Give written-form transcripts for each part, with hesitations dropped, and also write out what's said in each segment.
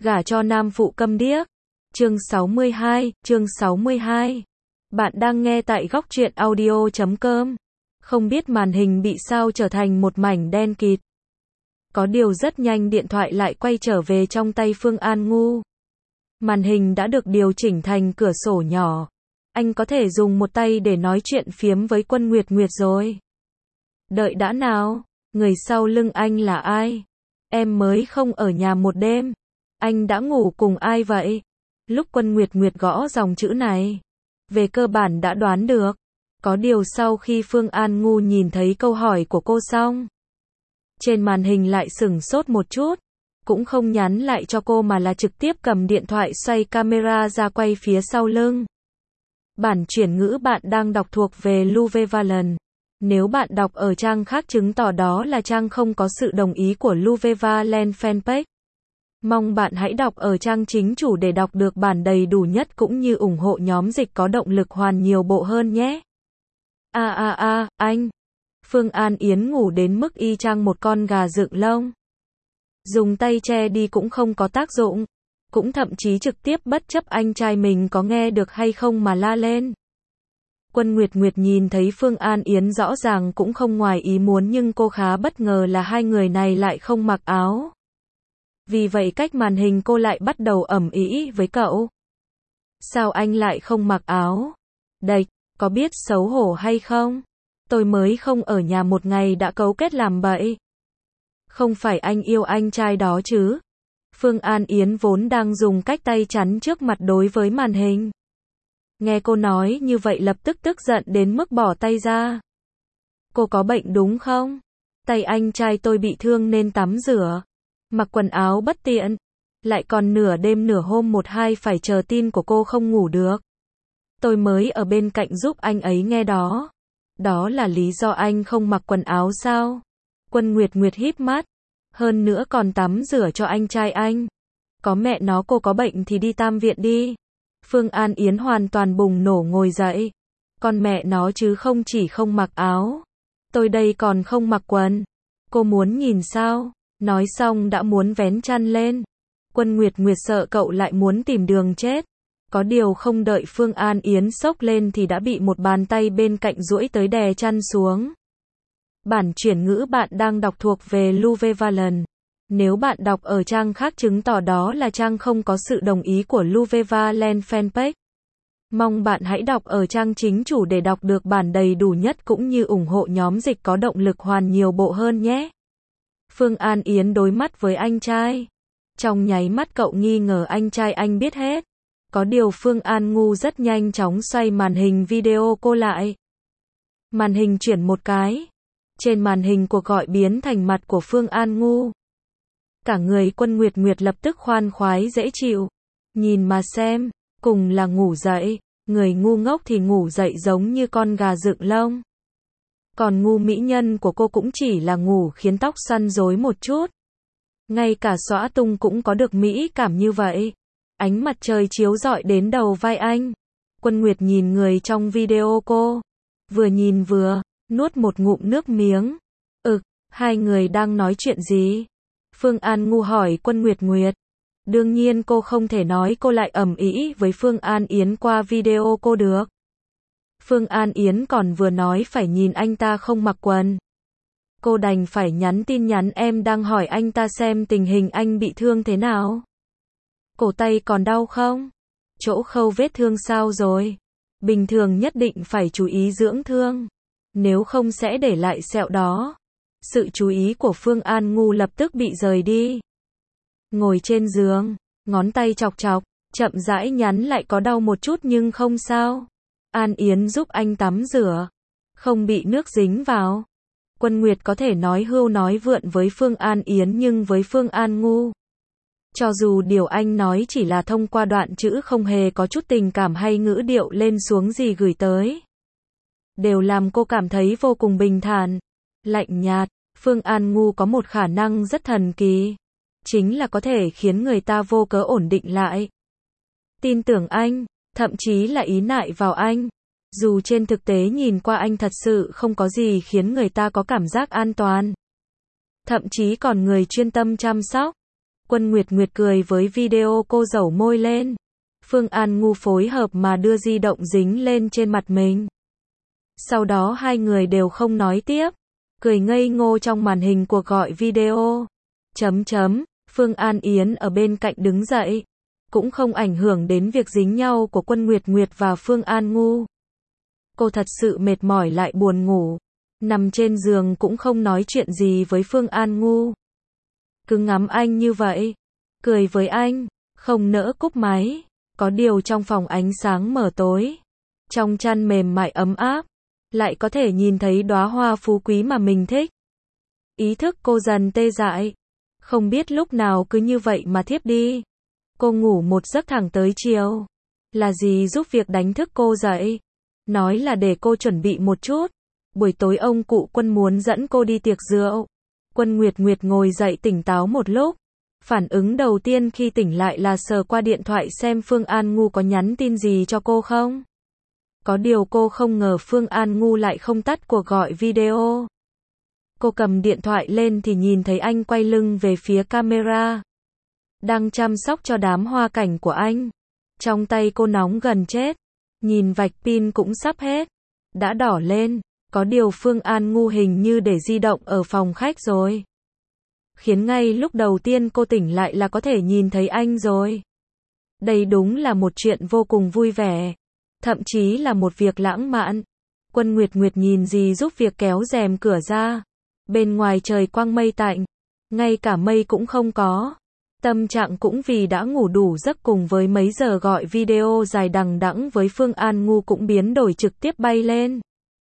Gả cho nam phụ câm điếc. Chương 62. Bạn đang nghe tại góc truyện audio.com. Không biết màn hình bị sao trở thành một mảnh đen kịt. Có điều rất nhanh điện thoại lại quay trở về trong tay Phương An Ngu. Màn hình đã được điều chỉnh thành cửa sổ nhỏ. Anh có thể dùng một tay để nói chuyện phiếm với Quân Nguyệt Nguyệt rồi. Đợi đã nào, người sau lưng anh là ai? Em mới không ở nhà một đêm. Anh đã ngủ cùng ai vậy? Lúc Quân Nguyệt Nguyệt gõ dòng chữ này, về cơ bản đã đoán được. Có điều sau khi Phương An Ngu nhìn thấy câu hỏi của cô xong, trên màn hình lại sửng sốt một chút, cũng không nhắn lại cho cô mà là trực tiếp cầm điện thoại xoay camera ra quay phía sau lưng. Bản chuyển ngữ bạn đang đọc thuộc về Louve Valen. Nếu bạn đọc ở trang khác chứng tỏ đó là trang không có sự đồng ý của Louve Valen fanpage. Mong bạn hãy đọc ở trang chính chủ để đọc được bản đầy đủ nhất cũng như ủng hộ nhóm dịch có động lực hoàn nhiều bộ hơn nhé. Anh. Phương An Yến ngủ đến mức y chang một con gà dựng lông. Dùng tay che đi cũng không có tác dụng. Cũng thậm chí trực tiếp bất chấp anh trai mình có nghe được hay không mà la lên. Quân Nguyệt Nguyệt nhìn thấy Phương An Yến rõ ràng cũng không ngoài ý muốn nhưng cô khá bất ngờ là hai người này lại không mặc áo. Vì vậy cách màn hình cô lại bắt đầu ầm ĩ với cậu. Sao anh lại không mặc áo? Đệch, có biết xấu hổ hay không? Tôi mới không ở nhà một ngày đã cấu kết làm bậy. Không phải anh yêu anh trai đó chứ? Phương An Yến vốn đang dùng cách tay chắn trước mặt đối với màn hình. Nghe cô nói như vậy lập tức tức giận đến mức bỏ tay ra. Cô có bệnh đúng không? Tay anh trai tôi bị thương nên tắm rửa. Mặc quần áo bất tiện. Lại còn nửa đêm nửa hôm 1-2 phải chờ tin của cô không ngủ được. Tôi mới ở bên cạnh giúp anh ấy nghe đó. Đó là lý do anh không mặc quần áo sao? Quân Nguyệt Nguyệt híp mắt. Hơn nữa còn tắm rửa cho anh trai anh. Có mẹ nó cô có bệnh thì đi tam viện đi. Phương An Yến hoàn toàn bùng nổ ngồi dậy. Con mẹ nó chứ không chỉ không mặc áo. Tôi đây còn không mặc quần. Cô muốn nhìn sao? Nói xong đã muốn vén chăn lên. Quân Nguyệt Nguyệt sợ cậu lại muốn tìm đường chết. Có điều không đợi Phương An Yến xốc lên thì đã bị một bàn tay bên cạnh duỗi tới đè chăn xuống. Bản chuyển ngữ bạn đang đọc thuộc về Louve Valen. Nếu bạn đọc ở trang khác chứng tỏ đó là trang không có sự đồng ý của Louve Valen fanpage. Mong bạn hãy đọc ở trang chính chủ để đọc được bản đầy đủ nhất cũng như ủng hộ nhóm dịch có động lực hoàn nhiều bộ hơn nhé. Phương An Yến đối mắt với anh trai. Trong nháy mắt cậu nghi ngờ anh trai anh biết hết. Có điều Phương An Ngu rất nhanh chóng xoay màn hình video cô lại. Màn hình chuyển một cái. Trên màn hình cuộc gọi biến thành mặt của Phương An Ngu. Cả người Quân Nguyệt Nguyệt lập tức khoan khoái dễ chịu. Nhìn mà xem, cùng là ngủ dậy, người ngu ngốc thì ngủ dậy giống như con gà dựng lông. Còn ngu mỹ nhân của cô cũng chỉ là ngủ khiến tóc xoăn rối một chút. Ngay cả xõa tung cũng có được mỹ cảm như vậy. Ánh mặt trời chiếu rọi đến đầu vai anh. Quân Nguyệt nhìn người trong video cô. Vừa nhìn vừa nuốt một ngụm nước miếng. Hai người đang nói chuyện gì? Phương An Ngu hỏi Quân Nguyệt Nguyệt. Đương nhiên cô không thể nói cô lại ầm ĩ với Phương An Yến qua video cô được. Phương An Yến còn vừa nói phải nhìn anh ta không mặc quần. Cô đành phải nhắn tin nhắn em đang hỏi anh ta xem tình hình anh bị thương thế nào. Cổ tay còn đau không? Chỗ khâu vết thương sao rồi? Bình thường nhất định phải chú ý dưỡng thương. Nếu không sẽ để lại sẹo đó. Sự chú ý của Phương An Ngu lập tức bị rời đi. Ngồi trên giường, ngón tay chọc chọc, chậm rãi nhắn lại có đau một chút nhưng không sao. An Yến giúp anh tắm rửa. Không bị nước dính vào. Quân Nguyệt có thể nói hưu nói vượn với Phương An Yến nhưng với Phương An Ngu. Cho dù điều anh nói chỉ là thông qua đoạn chữ không hề có chút tình cảm hay ngữ điệu lên xuống gì gửi tới. Đều làm cô cảm thấy vô cùng bình thản, lạnh nhạt. Phương An Ngu có một khả năng rất thần kỳ. Chính là có thể khiến người ta vô cớ ổn định lại. Tin tưởng anh, thậm chí là ý nại vào anh. Dù trên thực tế nhìn qua anh thật sự không có gì khiến người ta có cảm giác an toàn. Thậm chí còn người chuyên tâm chăm sóc. Quân Nguyệt Nguyệt cười với video cô dẩu môi lên. Phương An Ngu phối hợp mà đưa di động dính lên trên mặt mình. Sau đó hai người đều không nói tiếp, cười ngây ngô trong màn hình cuộc gọi video. Phương An Yến ở bên cạnh đứng dậy, cũng không ảnh hưởng đến việc dính nhau của Quân Nguyệt Nguyệt và Phương An Ngu. Cô thật sự mệt mỏi lại buồn ngủ, nằm trên giường cũng không nói chuyện gì với Phương An Ngu. Cứ ngắm anh như vậy, cười với anh, không nỡ cúp máy. Có điều trong phòng ánh sáng mờ tối, trong chăn mềm mại ấm áp, lại có thể nhìn thấy đóa hoa phú quý mà mình thích. Ý thức cô dần tê dại, không biết lúc nào cứ như vậy mà thiếp đi. Cô ngủ một giấc thẳng tới chiều. Là gì giúp việc đánh thức cô dậy? Nói là để cô chuẩn bị một chút. Buổi tối ông cụ Quân muốn dẫn cô đi tiệc rượu. Quân Nguyệt Nguyệt ngồi dậy tỉnh táo một lúc. Phản ứng đầu tiên khi tỉnh lại là sờ qua điện thoại xem Phương An Ngu có nhắn tin gì cho cô không. Có điều cô không ngờ Phương An Ngu lại không tắt cuộc gọi video. Cô cầm điện thoại lên thì nhìn thấy anh quay lưng về phía camera, đang chăm sóc cho đám hoa cảnh của anh. Trong tay cô nóng gần chết, nhìn vạch pin cũng sắp hết, đã đỏ lên. Có điều Phương An Ngu hình như để di động ở phòng khách rồi. Khiến ngay lúc đầu tiên cô tỉnh lại là có thể nhìn thấy anh rồi. Đây đúng là một chuyện vô cùng vui vẻ, thậm chí là một việc lãng mạn. Quân Nguyệt Nguyệt nhìn dì giúp việc kéo rèm cửa ra. Bên ngoài trời quang mây tạnh, ngay cả mây cũng không có. Tâm trạng cũng vì đã ngủ đủ giấc cùng với mấy giờ gọi video dài đằng đẵng với Phương An Ngu cũng biến đổi trực tiếp bay lên.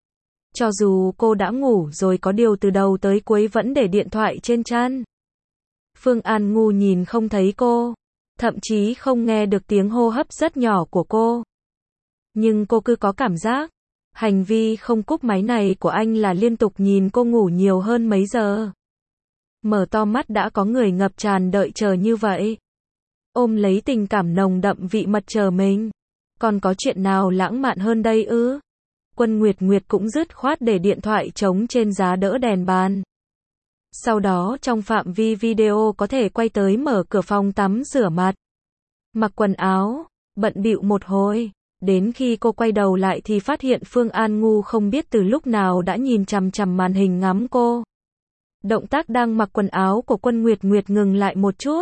Cho dù cô đã ngủ rồi có điều từ đầu tới cuối vẫn để điện thoại trên chăn. Phương An Ngu nhìn không thấy cô, thậm chí không nghe được tiếng hô hấp rất nhỏ của cô. Nhưng cô cứ có cảm giác, hành vi không cúp máy này của anh là liên tục nhìn cô ngủ nhiều hơn mấy giờ. Mở to mắt đã có người ngập tràn đợi chờ như vậy. Ôm lấy tình cảm nồng đậm vị mật chờ mình. Còn có chuyện nào lãng mạn hơn đây ư? Quân Nguyệt Nguyệt cũng dứt khoát để điện thoại trống trên giá đỡ đèn bàn. Sau đó trong phạm vi video có thể quay tới mở cửa phòng tắm rửa mặt, mặc quần áo, bận bịu một hồi. Đến khi cô quay đầu lại thì phát hiện Phương An Ngu không biết từ lúc nào đã nhìn chằm chằm màn hình ngắm cô. Động tác đang mặc quần áo của Quân Nguyệt Nguyệt ngừng lại một chút.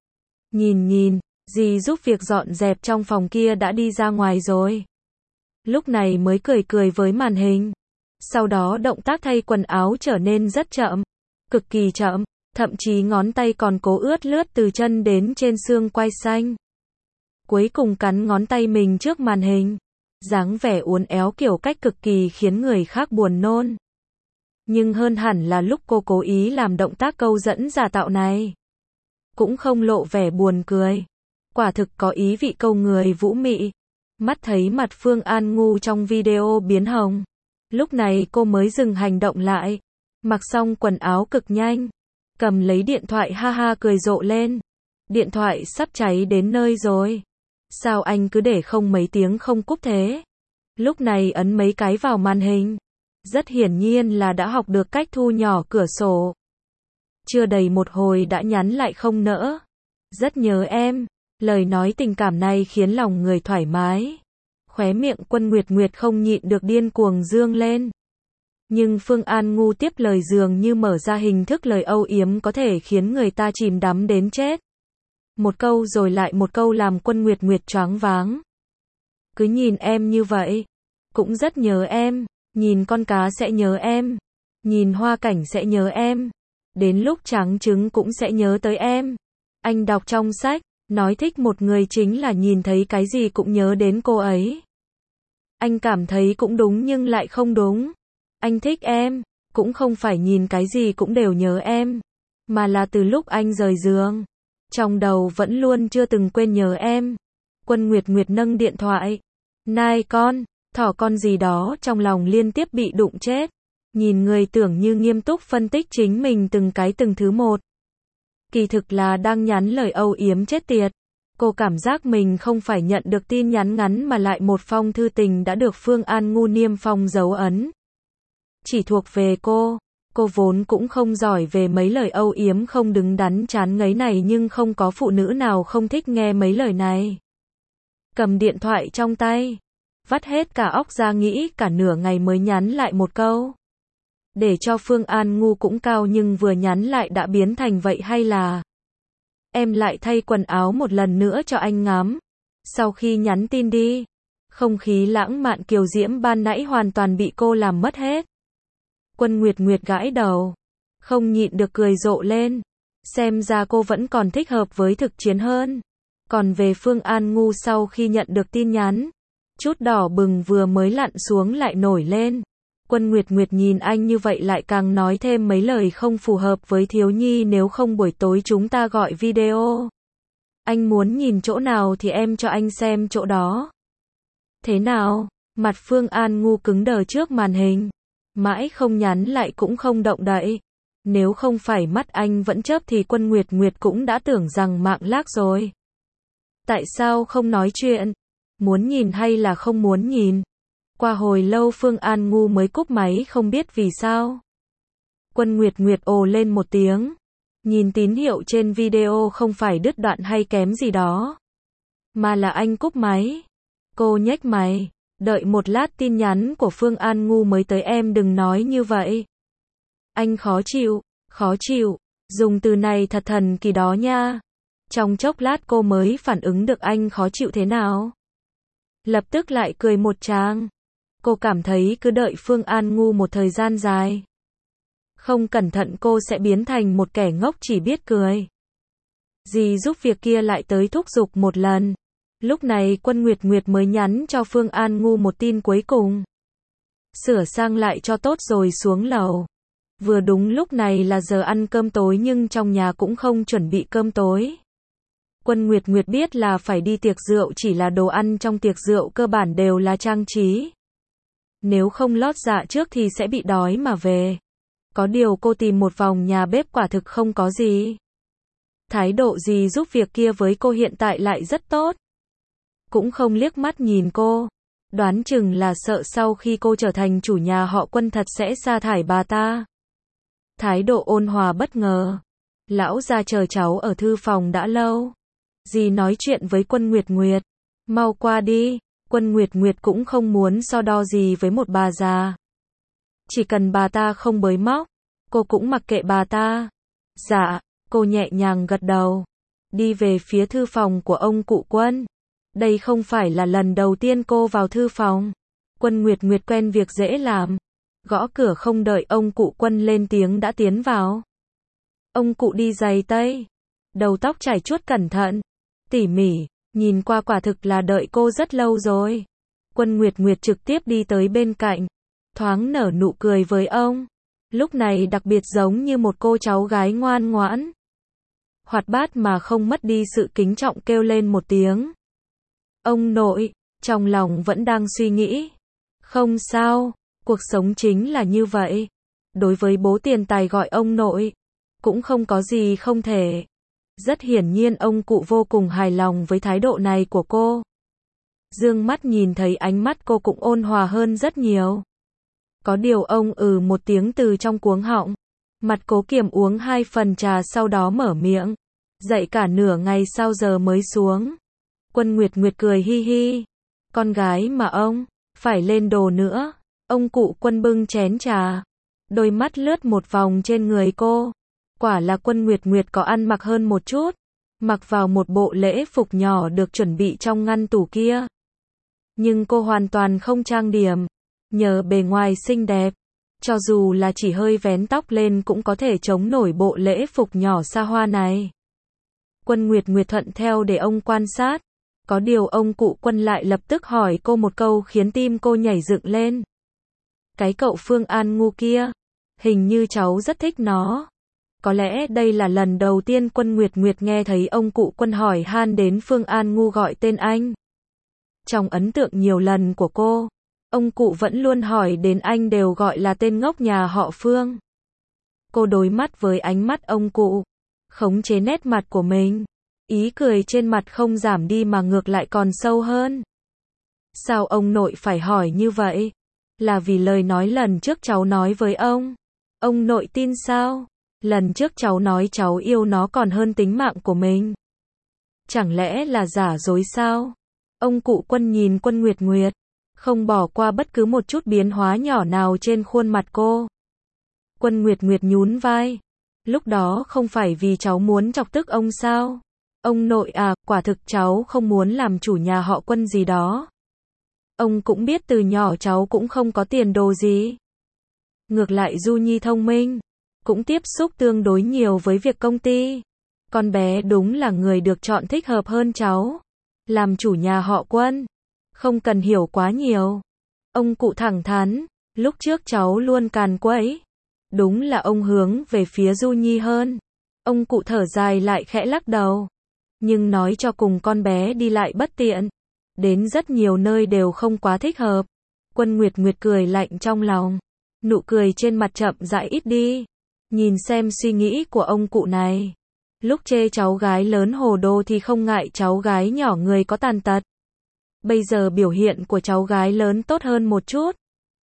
Nhìn, dì giúp việc dọn dẹp trong phòng kia đã đi ra ngoài rồi. Lúc này mới cười với màn hình. Sau đó động tác thay quần áo trở nên rất chậm, cực kỳ chậm, thậm chí ngón tay còn cố ướt lướt từ chân đến trên xương quai xanh. Cuối cùng cắn ngón tay mình trước màn hình, dáng vẻ uốn éo kiểu cách cực kỳ khiến người khác buồn nôn. Nhưng hơn hẳn là lúc cô cố ý làm động tác câu dẫn giả tạo này, cũng không lộ vẻ buồn cười, quả thực có ý vị câu người vũ mị. Mắt thấy mặt Phương An Ngu trong video biến hồng, lúc này cô mới dừng hành động lại, mặc xong quần áo cực nhanh, cầm lấy điện thoại ha ha cười rộ lên. Điện thoại sắp cháy đến nơi rồi. Sao anh cứ để không mấy tiếng không cúp thế? Lúc này ấn mấy cái vào màn hình. Rất hiển nhiên là đã học được cách thu nhỏ cửa sổ. Chưa đầy một hồi đã nhắn lại không nỡ. Rất nhớ em. Lời nói tình cảm này khiến lòng người thoải mái. Khóe miệng Quân Nguyệt Nguyệt không nhịn được điên cuồng dương lên. Nhưng Phương An Ngu tiếp lời dường như mở ra hình thức lời âu yếm có thể khiến người ta chìm đắm đến chết. Một câu rồi lại một câu làm Quân Nguyệt Nguyệt choáng váng. Cứ nhìn em như vậy, cũng rất nhớ em. Nhìn con cá sẽ nhớ em. Nhìn hoa cảnh sẽ nhớ em. Đến lúc trắng trứng cũng sẽ nhớ tới em. Anh đọc trong sách, nói thích một người chính là nhìn thấy cái gì cũng nhớ đến cô ấy. Anh cảm thấy cũng đúng nhưng lại không đúng. Anh thích em, cũng không phải nhìn cái gì cũng đều nhớ em, mà là từ lúc anh rời giường, trong đầu vẫn luôn chưa từng quên nhớ em. Quân Nguyệt Nguyệt nâng điện thoại. Nai con, thỏ con gì đó trong lòng liên tiếp bị đụng chết. Nhìn người tưởng như nghiêm túc phân tích chính mình từng cái từng thứ một. Kỳ thực là đang nhắn lời âu yếm chết tiệt. Cô cảm giác mình không phải nhận được tin nhắn ngắn mà lại một phong thư tình đã được Phương An Ngu niêm phong dấu ấn. Chỉ thuộc về cô. Cô vốn cũng không giỏi về mấy lời âu yếm không đứng đắn chán ngấy này nhưng không có phụ nữ nào không thích nghe mấy lời này. Cầm điện thoại trong tay, vắt hết cả óc ra nghĩ cả nửa ngày mới nhắn lại một câu. Để cho Phương An ngu cũng cao nhưng vừa nhắn lại đã biến thành vậy hay là em lại thay quần áo một lần nữa cho anh ngắm. Sau khi nhắn tin đi, không khí lãng mạn kiều diễm ban nãy hoàn toàn bị cô làm mất hết. Quân Nguyệt Nguyệt gãi đầu, không nhịn được cười rộ lên. Xem ra cô vẫn còn thích hợp với thực chiến hơn. Còn về Phương An ngu sau khi nhận được tin nhắn, chút đỏ bừng vừa mới lặn xuống lại nổi lên. Quân Nguyệt Nguyệt nhìn anh như vậy lại càng nói thêm mấy lời không phù hợp với thiếu nhi, nếu không buổi tối chúng ta gọi video. Anh muốn nhìn chỗ nào thì em cho anh xem chỗ đó. Thế nào? Mặt Phương An ngu cứng đờ trước màn hình. Mãi không nhắn lại cũng không động đậy. Nếu không phải mắt anh vẫn chớp thì Quân Nguyệt Nguyệt cũng đã tưởng rằng mạng lác rồi. Tại sao không nói chuyện? Muốn nhìn hay là không muốn nhìn? Qua hồi lâu Phương An ngu mới cúp máy không biết vì sao. Quân Nguyệt Nguyệt ồ lên một tiếng. Nhìn tín hiệu trên video không phải đứt đoạn hay kém gì đó, mà là anh cúp máy. Cô nhếch mày, đợi một lát tin nhắn của Phương An ngu mới tới, em đừng nói như vậy. Anh khó chịu, dùng từ này thật thần kỳ đó nha. Trong chốc lát cô mới phản ứng được anh khó chịu thế nào. Lập tức lại cười một tràng. Cô cảm thấy cứ đợi Phương An ngu một thời gian dài, không cẩn thận cô sẽ biến thành một kẻ ngốc chỉ biết cười. Dì giúp việc kia lại tới thúc giục một lần. Lúc này Quân Nguyệt Nguyệt mới nhắn cho Phương An ngu một tin cuối cùng. Sửa sang lại cho tốt rồi xuống lầu. Vừa đúng lúc này là giờ ăn cơm tối nhưng trong nhà cũng không chuẩn bị cơm tối. Quân Nguyệt Nguyệt biết là phải đi tiệc rượu, chỉ là đồ ăn trong tiệc rượu cơ bản đều là trang trí. Nếu không lót dạ trước thì sẽ bị đói mà về. Có điều cô tìm một vòng nhà bếp quả thực không có gì. Thái độ dì giúp việc kia với cô hiện tại lại rất tốt. Cũng không liếc mắt nhìn cô. Đoán chừng là sợ sau khi cô trở thành chủ nhà họ Quân thật sẽ sa thải bà ta. Thái độ ôn hòa bất ngờ. Lão gia chờ cháu ở thư phòng đã lâu. Dì nói chuyện với Quân Nguyệt Nguyệt. Mau qua đi. Quân Nguyệt Nguyệt cũng không muốn so đo gì với một bà già. Chỉ cần bà ta không bới móc, cô cũng mặc kệ bà ta. Dạ, cô nhẹ nhàng gật đầu. Đi về phía thư phòng của ông cụ Quân. Đây không phải là lần đầu tiên cô vào thư phòng. Quân Nguyệt Nguyệt quen việc dễ làm. Gõ cửa không đợi ông cụ Quân lên tiếng đã tiến vào. Ông cụ đi giày tây, đầu tóc chải chuốt cẩn thận, tỉ mỉ, nhìn qua quả thực là đợi cô rất lâu rồi. Quân Nguyệt Nguyệt trực tiếp đi tới bên cạnh, thoáng nở nụ cười với ông. Lúc này đặc biệt giống như một cô cháu gái ngoan ngoãn. Hoạt bát mà không mất đi sự kính trọng, kêu lên một tiếng. Ông nội, trong lòng vẫn đang suy nghĩ. Không sao, cuộc sống chính là như vậy. Đối với bố tiền tài gọi ông nội, cũng không có gì không thể. Rất hiển nhiên ông cụ vô cùng hài lòng với thái độ này của cô. Dương mắt nhìn thấy ánh mắt cô cũng ôn hòa hơn rất nhiều. Có điều ông một tiếng từ trong cuống họng. Mặt Cố Kiềm uống 2 phần trà sau đó mở miệng. Dậy cả nửa ngày sau giờ mới xuống. Quân Nguyệt Nguyệt cười hi hi. Con gái mà ông, phải lên đồ nữa. Ông cụ Quân bưng chén trà. Đôi mắt lướt một vòng trên người cô. Quả là Quân Nguyệt Nguyệt có ăn mặc hơn một chút. Mặc vào một bộ lễ phục nhỏ được chuẩn bị trong ngăn tủ kia. Nhưng cô hoàn toàn không trang điểm. Nhờ bề ngoài xinh đẹp, cho dù là chỉ hơi vén tóc lên cũng có thể chống nổi bộ lễ phục nhỏ xa hoa này. Quân Nguyệt Nguyệt thuận theo để ông quan sát. Có điều ông cụ Quân lại lập tức hỏi cô một câu khiến tim cô nhảy dựng lên. Cái cậu Phương An ngu kia, hình như cháu rất thích nó. Có lẽ đây là lần đầu tiên Quân Nguyệt Nguyệt nghe thấy ông cụ Quân hỏi han đến Phương An ngu gọi tên anh. Trong ấn tượng nhiều lần của cô, ông cụ vẫn luôn hỏi đến anh đều gọi là tên ngốc nhà họ Phương. Cô đối mắt với ánh mắt ông cụ, khống chế nét mặt của mình. Ý cười trên mặt không giảm đi mà ngược lại còn sâu hơn. Sao ông nội phải hỏi như vậy? Là vì lời nói lần trước cháu nói với ông. Ông nội tin sao? Lần trước cháu nói cháu yêu nó còn hơn tính mạng của mình. Chẳng lẽ là giả dối sao? Ông cụ Quân nhìn Quân Nguyệt Nguyệt, không bỏ qua bất cứ một chút biến hóa nhỏ nào trên khuôn mặt cô. Quân Nguyệt Nguyệt nhún vai. Lúc đó không phải vì cháu muốn chọc tức ông sao? Ông nội à, quả thực cháu không muốn làm chủ nhà họ Quân gì đó. Ông cũng biết từ nhỏ cháu cũng không có tiền đồ gì. Ngược lại Du Nhi thông minh, cũng tiếp xúc tương đối nhiều với việc công ty. Con bé đúng là người được chọn thích hợp hơn cháu. Làm chủ nhà họ Quân, không cần hiểu quá nhiều. Ông cụ thẳng thắn, lúc trước cháu luôn càn quấy. Đúng là ông hướng về phía Du Nhi hơn. Ông cụ thở dài lại khẽ lắc đầu. Nhưng nói cho cùng con bé đi lại bất tiện. Đến rất nhiều nơi đều không quá thích hợp. Quân Nguyệt Nguyệt cười lạnh trong lòng. Nụ cười trên mặt chậm rãi ít đi. Nhìn xem suy nghĩ của ông cụ này. Lúc chê cháu gái lớn hồ đồ thì không ngại cháu gái nhỏ người có tàn tật. Bây giờ biểu hiện của cháu gái lớn tốt hơn một chút.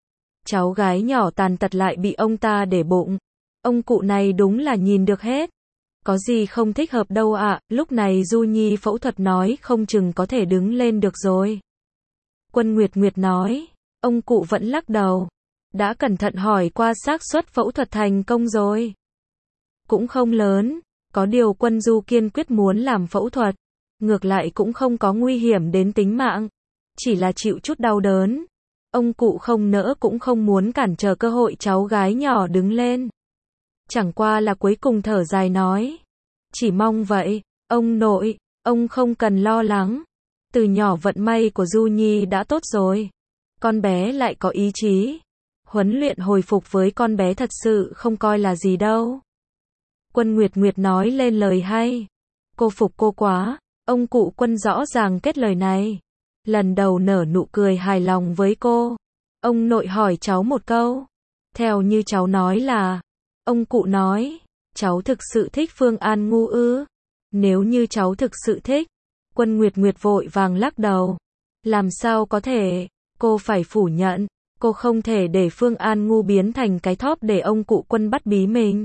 Cháu gái nhỏ tàn tật lại bị ông ta để bụng. Ông cụ này đúng là nhìn được hết. Có gì không thích hợp đâu ạ, lúc này Du Nhi phẫu thuật nói không chừng có thể đứng lên được rồi. Quân Nguyệt Nguyệt nói, ông cụ vẫn lắc đầu. Đã cẩn thận hỏi qua xác suất phẫu thuật thành công rồi. Cũng không lớn, có điều Quân Du kiên quyết muốn làm phẫu thuật. Ngược lại cũng không có nguy hiểm đến tính mạng. Chỉ là chịu chút đau đớn. Ông cụ không nỡ cũng không muốn cản trở cơ hội cháu gái nhỏ đứng lên. Chẳng qua là cuối cùng thở dài nói. Chỉ mong vậy, ông nội, ông không cần lo lắng. Từ nhỏ vận may của Du Nhi đã tốt rồi. Con bé lại có ý chí. Huấn luyện hồi phục với con bé thật sự không coi là gì đâu. Quân Nguyệt Nguyệt nói lên lời hay. Cô phục cô quá. Ông cụ Quân rõ ràng kết lời này. Lần đầu nở nụ cười hài lòng với cô. Ông nội hỏi cháu một câu. Theo như cháu nói là. Ông cụ nói. Cháu thực sự thích Phương An Ngu ư? Nếu như cháu thực sự thích. Quân Nguyệt Nguyệt vội vàng lắc đầu. Làm sao có thể? Cô phải phủ nhận. Cô không thể để Phương An Ngu biến thành cái thóp để ông cụ Quân bắt bí mình.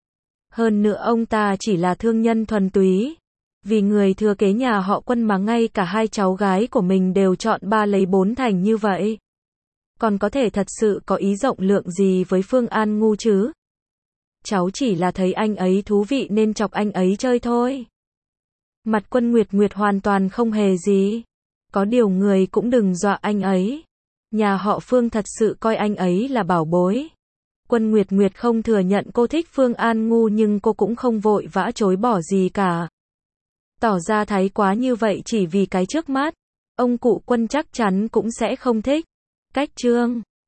Hơn nữa ông ta chỉ là thương nhân thuần túy. Vì người thừa kế nhà họ Quân mà ngay cả hai cháu gái của mình đều chọn 3 lấy 4 thành như vậy. Còn có thể thật sự có ý rộng lượng gì với Phương An Ngu chứ? Cháu chỉ là thấy anh ấy thú vị nên chọc anh ấy chơi thôi. Mặt Quân Nguyệt Nguyệt hoàn toàn không hề gì. Có điều người cũng đừng dọa anh ấy. Nhà họ Phương thật sự coi anh ấy là bảo bối. Quân Nguyệt Nguyệt không thừa nhận cô thích Phương An Ngu nhưng cô cũng không vội vã chối bỏ gì cả. Tỏ ra thái quá như vậy chỉ vì cái trước mắt. Ông cụ Quân chắc chắn cũng sẽ không thích. Cách chương